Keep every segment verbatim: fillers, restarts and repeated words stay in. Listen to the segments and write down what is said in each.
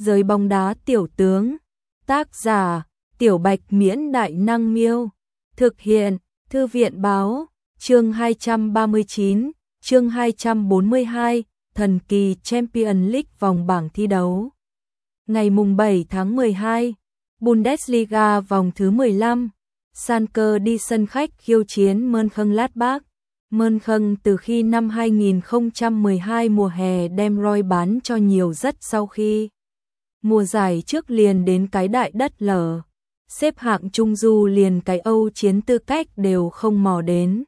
Giới bóng đá tiểu tướng. Tác giả: Tiểu Bạch Miễn Đại Năng Miêu. Thực hiện: Thư viện Báo. Chương hai trăm ba mươi chín, chương hai trăm bốn mươi hai, thần kỳ Champions League vòng bảng thi đấu. Ngày mùng bảy tháng mười hai, Bundesliga vòng thứ mười lăm, Schalke đi sân khách khiêu chiến Mönchengladbach. Mönchen từ khi năm hai nghìn không trăm mười hai mùa hè đem Roy bán cho nhiều rất sau khi mùa giải trước liền đến cái đại đất lở, xếp hạng Trung Du liền cái Âu chiến tư cách đều không mò đến.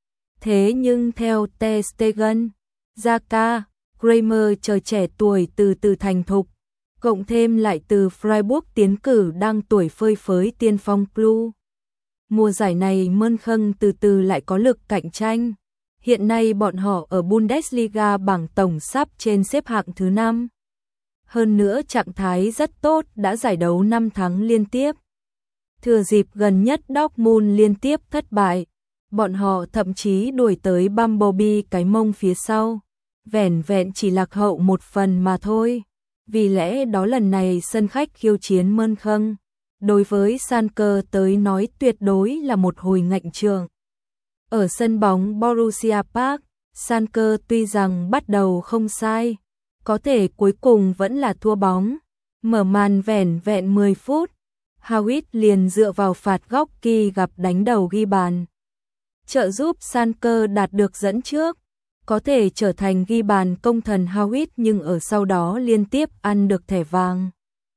Thế nhưng theo Ter Stegen, Xhaka, Kramer chờ trẻ tuổi từ từ thành thục, cộng thêm lại từ Freiburg tiến cử đang tuổi phơi phới tiên phong Blue. Mùa giải này Mönchen từ từ lại có lực cạnh tranh. Hiện nay bọn họ ở Bundesliga bảng tổng sắp trên xếp hạng thứ năm. Hơn nữa trạng thái rất tốt, đã giải đấu năm tháng liên tiếp. Thừa dịp gần nhất Dortmund liên tiếp thất bại, bọn họ thậm chí đuổi tới Bumblebee cái mông phía sau, vẻn vẹn chỉ lạc hậu một phần mà thôi. Vì lẽ đó lần này sân khách khiêu chiến Mönchen, đối với Schalke tới nói tuyệt đối là một hồi ngạnh trường. Ở sân bóng Borussia Park, Schalke tuy rằng bắt đầu không sai, có thể cuối cùng vẫn là thua bóng. Mở màn vẻn vẹn mười phút, Howitz liền dựa vào phạt góc kỳ gặp đánh đầu ghi bàn, trợ giúp Schalke đạt được dẫn trước, có thể trở thành ghi bàn công thần Howitz, nhưng ở sau đó liên tiếp ăn được thẻ vàng.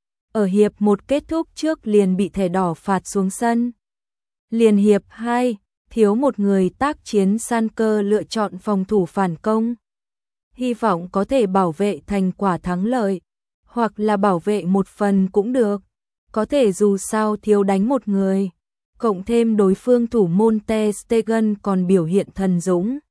Ở hiệp một kết thúc trước liền bị thẻ đỏ phạt xuống sân. Liền hiệp hai, thiếu một người tác chiến, Schalke lựa chọn phòng thủ phản công, hy vọng có thể bảo vệ thành quả thắng lợi, hoặc là bảo vệ một phần cũng được, có thể dù sao thiếu đánh một người, cộng thêm đối phương thủ môn Ter Stegen còn biểu hiện thần dũng,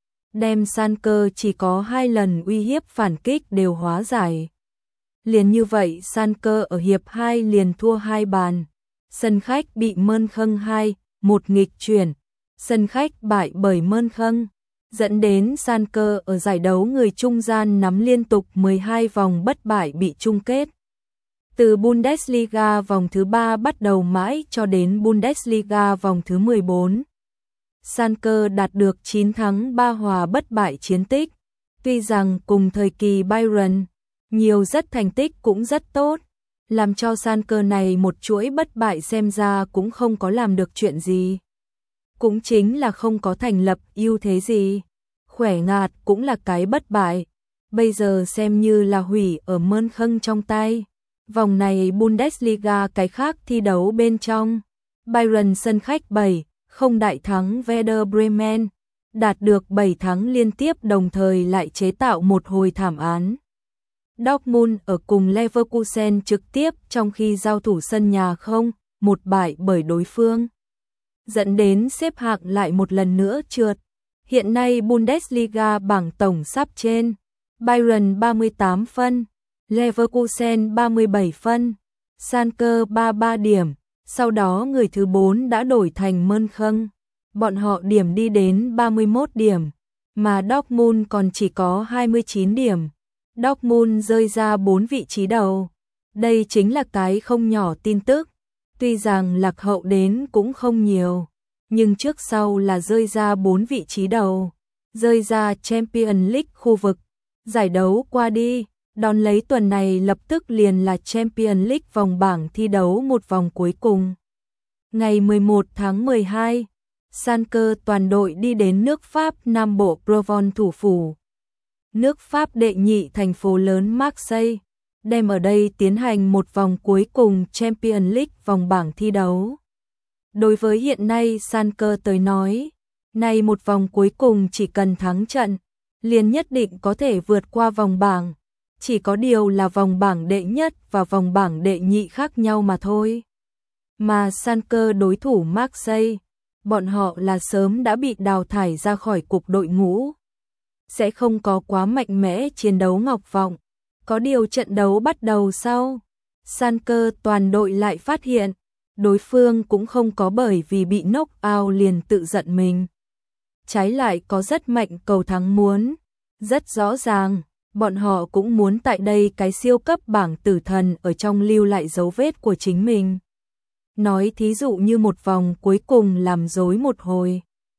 đem Schalke chỉ có hai lần uy hiếp phản kích đều hóa giải. Liền như vậy Schalke ở hiệp hai liền thua hai bàn, sân khách bị Mönchen hai một nghịch chuyển, sân khách bại bởi Mönchen, dẫn đến Schalke ở giải đấu người trung gian nắm liên tục mười hai vòng bất bại bị chung kết. Từ Bundesliga vòng thứ ba bắt đầu mãi cho đến Bundesliga vòng thứ mười bốn, Schalke đạt được chín thắng ba hòa bất bại chiến tích. Tuy rằng cùng thời kỳ Bayern, nhiều rất thành tích cũng rất tốt, làm cho Schalke này một chuỗi bất bại xem ra cũng không có làm được chuyện gì. Cũng chính là không có thành lập ưu thế gì. Khỏe ngạt cũng là cái bất bại, bây giờ xem như là hủy ở Mönchen trong tay. Vòng này Bundesliga cái khác thi đấu bên trong, Bayern sân khách bảy không đại thắng Werder Bremen, đạt được bảy thắng liên tiếp, đồng thời lại chế tạo một hồi thảm án. Dortmund ở cùng Leverkusen trực tiếp trong khi giao thủ sân nhà không một bại bởi đối phương, dẫn đến xếp hạng lại một lần nữa trượt. Hiện nay Bundesliga bảng tổng sắp trên, Bayern ba mươi tám phân, Leverkusen ba mươi bảy phân, Schalke ba mươi ba điểm, sau đó người thứ bốn đã đổi thành Mönchen, bọn họ điểm đi đến ba mươi mốt điểm, mà Dortmund còn chỉ có hai mươi chín điểm. Dortmund rơi ra bốn vị trí đầu, đây chính là cái không nhỏ tin tức, tuy rằng lạc hậu đến cũng không nhiều, nhưng trước sau là rơi ra bốn vị trí đầu, rơi ra Champions League khu vực. Giải đấu qua đi, đón lấy tuần này lập tức liền là Champions League vòng bảng thi đấu một vòng cuối cùng. Ngày mười một tháng mười hai, Schalke toàn đội đi đến nước Pháp Nam Bộ Provence thủ phủ. Nước Pháp đệ nhị thành phố lớn Marseille, đem ở đây tiến hành một vòng cuối cùng Champions League vòng bảng thi đấu. Đối với hiện nay Schalke tới nói, này một vòng cuối cùng chỉ cần thắng trận, liền nhất định có thể vượt qua vòng bảng, chỉ có điều là vòng bảng đệ nhất và vòng bảng đệ nhị khác nhau mà thôi. Mà Schalke đối thủ Marseille, bọn họ là sớm đã bị đào thải ra khỏi cục đội ngũ, sẽ không có quá mạnh mẽ chiến đấu ngọc vọng. Có điều trận đấu bắt đầu sau, Schalke toàn đội lại phát hiện, đối phương cũng không có bởi vì bị knock out liền tự giận mình. Trái lại có rất mạnh cầu thắng muốn. Rất rõ ràng, bọn họ cũng muốn tại đây cái siêu cấp bảng tử thần ở trong lưu lại dấu vết của chính mình. Nói thí dụ như một vòng cuối cùng làm dối một hồi,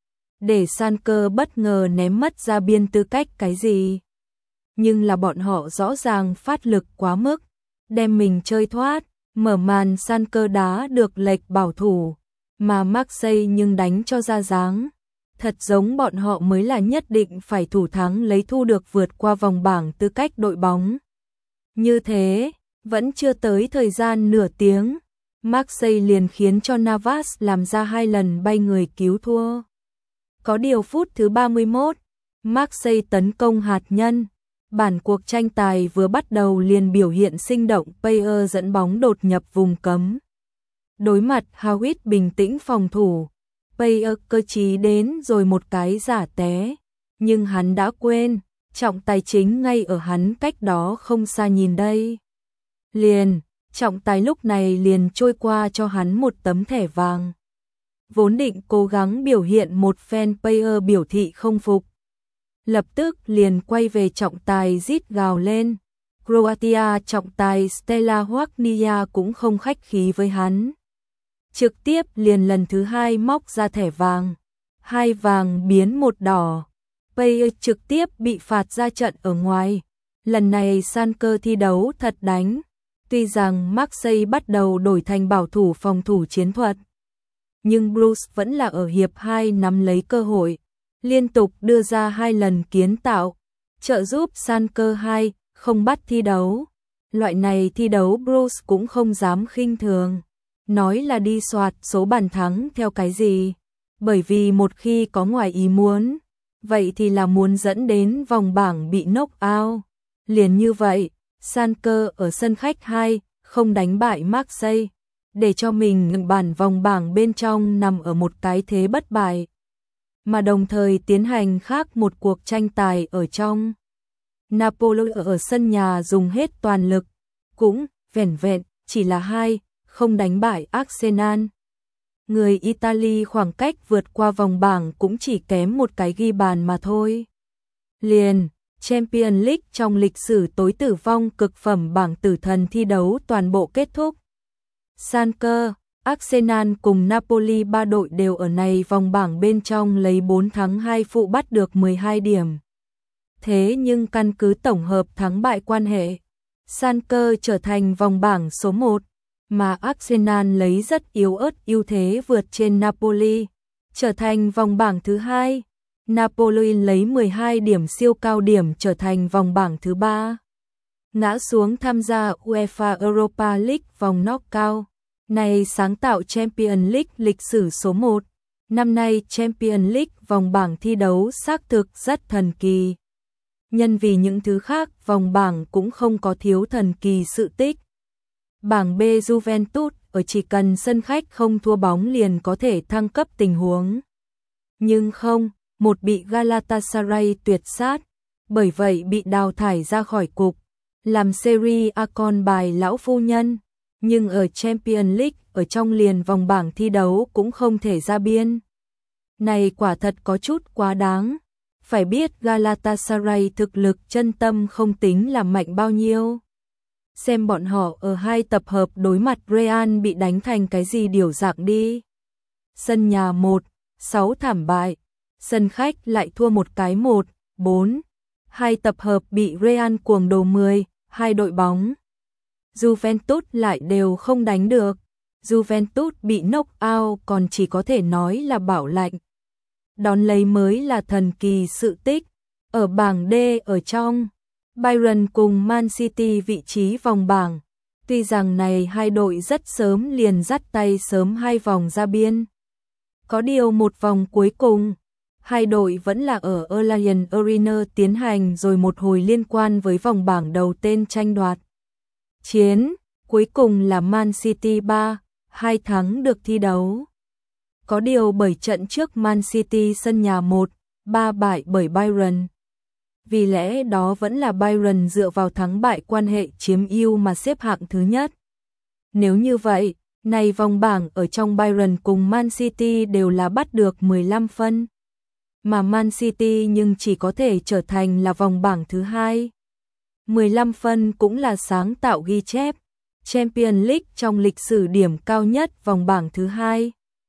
để San Cơ bất ngờ ném mất ra biên tư cách cái gì. Nhưng là bọn họ rõ ràng phát lực quá mức, đem mình chơi thoát, mở màn San Cơ đá được lệch bảo thủ, mà Marseille nhưng đánh cho ra dáng. Thật giống bọn họ mới là nhất định phải thủ thắng lấy thu được vượt qua vòng bảng tư cách đội bóng. Như thế, vẫn chưa tới thời gian nửa tiếng, Marseille liền khiến cho Navas làm ra hai lần bay người cứu thua. Có điều phút thứ ba mươi mốt, Marseille tấn công hạt nhân. Bản cuộc tranh tài vừa bắt đầu liền biểu hiện sinh động, Payet dẫn bóng đột nhập vùng cấm. Đối mặt Hawit bình tĩnh phòng thủ, Payet cơ trí đến rồi một cái giả té, nhưng hắn đã quên, trọng tài chính ngay ở hắn cách đó không xa nhìn đây. Liền, trọng tài lúc này liền trôi qua cho hắn một tấm thẻ vàng. Vốn định cố gắng biểu hiện một phen, Payet biểu thị không phục. Lập tức liền quay về trọng tài rít gào lên. Croatia trọng tài Stella Wagnia cũng không khách khí với hắn. Trực tiếp liền lần thứ hai móc ra thẻ vàng. Hai vàng biến một đỏ. Payet trực tiếp bị phạt ra trận ở ngoài. Lần này San Cơ thi đấu thật đánh. Tuy rằng Marseille bắt đầu đổi thành bảo thủ phòng thủ chiến thuật, nhưng Bruce vẫn là ở hiệp hai nắm lấy cơ hội, liên tục đưa ra hai lần kiến tạo, trợ giúp San Cơ hai không bắt thi đấu. Loại này thi đấu Bruce cũng không dám khinh thường, nói là đi soạt số bàn thắng theo cái gì, bởi vì một khi có ngoài ý muốn, vậy thì là muốn dẫn đến vòng bảng bị knock out. Liền như vậy, San Cơ ở sân khách hai không đánh bại Marseille, để cho mình ngừng bản vòng bảng bên trong nằm ở một cái thế bất bại, mà đồng thời tiến hành khác một cuộc tranh tài ở trong. Napoli ở sân nhà dùng hết toàn lực, cũng vẻn vẹn chỉ là hai không đánh bại Arsenal. Người Italy khoảng cách vượt qua vòng bảng cũng chỉ kém một cái ghi bàn mà thôi. Liền, Champions League trong lịch sử tối tử vong cực phẩm bảng tử thần thi đấu toàn bộ kết thúc. San Cơ, Arsenal cùng Napoli ba đội đều ở này vòng bảng bên trong lấy bốn thắng hai phụ bắt được mười hai điểm. Thế nhưng căn cứ tổng hợp thắng bại quan hệ, San Cơ trở thành vòng bảng số một, mà Arsenal lấy rất yếu ớt ưu thế vượt trên Napoli, trở thành vòng bảng thứ hai. Napoli lấy mười hai điểm siêu cao điểm trở thành vòng bảng thứ ba. Ngã xuống tham gia UEFA Europa League vòng knock-out. Này sáng tạo Champions League lịch sử số một. Năm nay Champions League vòng bảng thi đấu xác thực rất thần kỳ. Nhân vì những thứ khác, vòng bảng cũng không có thiếu thần kỳ sự tích. Bảng B Juventus ở chỉ cần sân khách không thua bóng liền có thể thăng cấp tình huống. Nhưng không, một bị Galatasaray tuyệt sát, bởi vậy bị đào thải ra khỏi cục, làm Serie A con bài lão phu nhân. Nhưng ở Champions League, ở trong liền vòng bảng thi đấu cũng không thể ra biên. Này quả thật có chút quá đáng. Phải biết Galatasaray thực lực chân tâm không tính là mạnh bao nhiêu. Xem bọn họ ở hai tập hợp đối mặt Real bị đánh thành cái gì điều dạng đi. Sân nhà một, sáu thảm bại. Sân khách lại thua một cái một, bốn. Hai tập hợp bị Real cuồng đồ mười, hai đội bóng. Juventus lại đều không đánh được. Juventus bị knock out còn chỉ có thể nói là bảo lạnh. Đón lấy mới là thần kỳ sự tích. Ở bảng D ở trong, Bayern cùng Man City vị trí vòng bảng. Tuy rằng này hai đội rất sớm liền dắt tay sớm hai vòng ra biên. Có điều một vòng cuối cùng, hai đội vẫn là ở Allianz Arena tiến hành rồi một hồi liên quan với vòng bảng đầu tên tranh đoạt. Chiến, cuối cùng là Man City ba, hai thắng được thi đấu. Có điều bởi trận trước Man City sân nhà một, ba bại bởi Bayern. Vì lẽ đó vẫn là Bayern dựa vào thắng bại quan hệ chiếm ưu mà xếp hạng thứ nhất. Nếu như vậy, này vòng bảng ở trong Bayern cùng Man City đều là bắt được mười lăm phân. Mà Man City nhưng chỉ có thể trở thành là vòng bảng thứ hai. mười lăm phân cũng là sáng tạo ghi chép Champions League trong lịch sử điểm cao nhất vòng bảng thứ hai.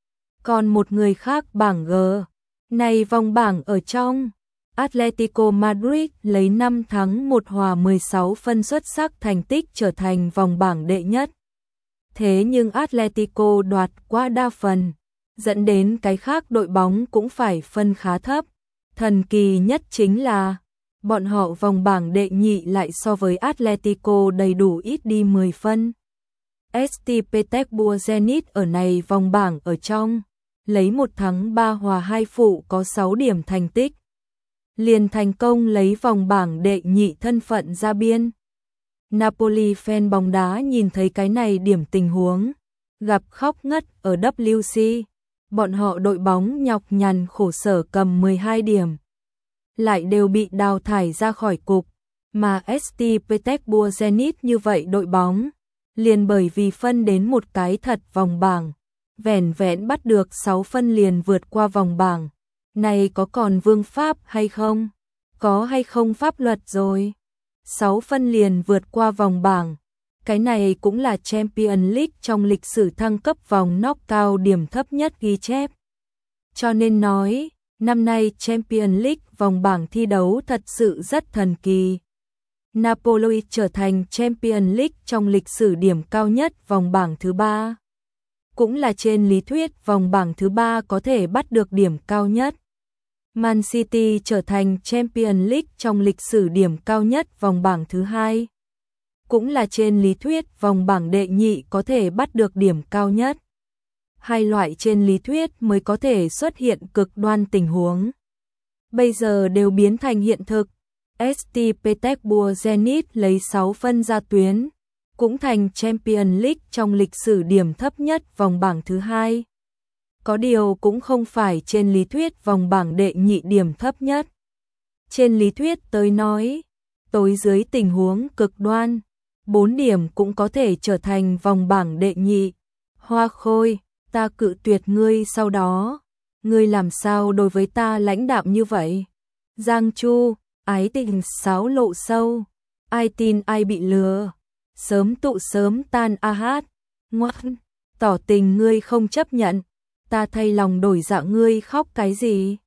Còn một người khác bảng G, này vòng bảng ở trong, Atletico Madrid lấy năm thắng một hòa mười sáu phân xuất sắc thành tích trở thành vòng bảng đệ nhất. Thế nhưng Atletico đoạt quá đa phần, dẫn đến cái khác đội bóng cũng phải phân khá thấp. Thần kỳ nhất chính là bọn họ vòng bảng đệ nhị lại so với Atletico đầy đủ ít đi mười phân. ét tê Petersburg Zenit ở này vòng bảng ở trong, lấy một thắng ba hòa hai phụ có sáu điểm thành tích. Liền thành công lấy vòng bảng đệ nhị thân phận ra biên. Napoli fan bóng đá nhìn thấy cái này điểm tình huống, gặp khóc ngất ở vê kép xê. Bọn họ đội bóng nhọc nhằn khổ sở cầm mười hai điểm, lại đều bị đào thải ra khỏi cục, mà ét tê Petersburg Zenit như vậy đội bóng, liền bởi vì phân đến một cái thật vòng bảng, vẻn vẹn bắt được sáu phân liền vượt qua vòng bảng. Này có còn vương pháp hay không? Có hay không pháp luật rồi? sáu phân liền vượt qua vòng bảng. Cái này cũng là Champions League trong lịch sử thăng cấp vòng knockout điểm thấp nhất ghi chép. Cho nên nói, năm nay Champions League vòng bảng thi đấu thật sự rất thần kỳ. Napoli trở thành Champions League trong lịch sử điểm cao nhất vòng bảng thứ ba. Cũng là trên lý thuyết vòng bảng thứ ba có thể bắt được điểm cao nhất. Man City trở thành Champions League trong lịch sử điểm cao nhất vòng bảng thứ hai. Cũng là trên lý thuyết vòng bảng đệ nhị có thể bắt được điểm cao nhất. Hai loại trên lý thuyết mới có thể xuất hiện cực đoan tình huống. Bây giờ đều biến thành hiện thực. ét tê Petersburg Zenit lấy sáu phân ra tuyến, cũng thành Champions League trong lịch sử điểm thấp nhất vòng bảng thứ hai. Có điều cũng không phải trên lý thuyết vòng bảng đệ nhị điểm thấp nhất. Trên lý thuyết tới nói, tối dưới tình huống cực đoan, bốn điểm cũng có thể trở thành vòng bảng đệ nhị. Hoa Khôi, ta cự tuyệt ngươi sau đó, ngươi làm sao đối với ta lãnh đạm như vậy? Giang Chu, ái tình sáo lộ sâu, ai tin ai bị lừa, sớm tụ sớm tan a hát, ngoan, tỏ tình ngươi không chấp nhận, ta thay lòng đổi dạ ngươi khóc cái gì?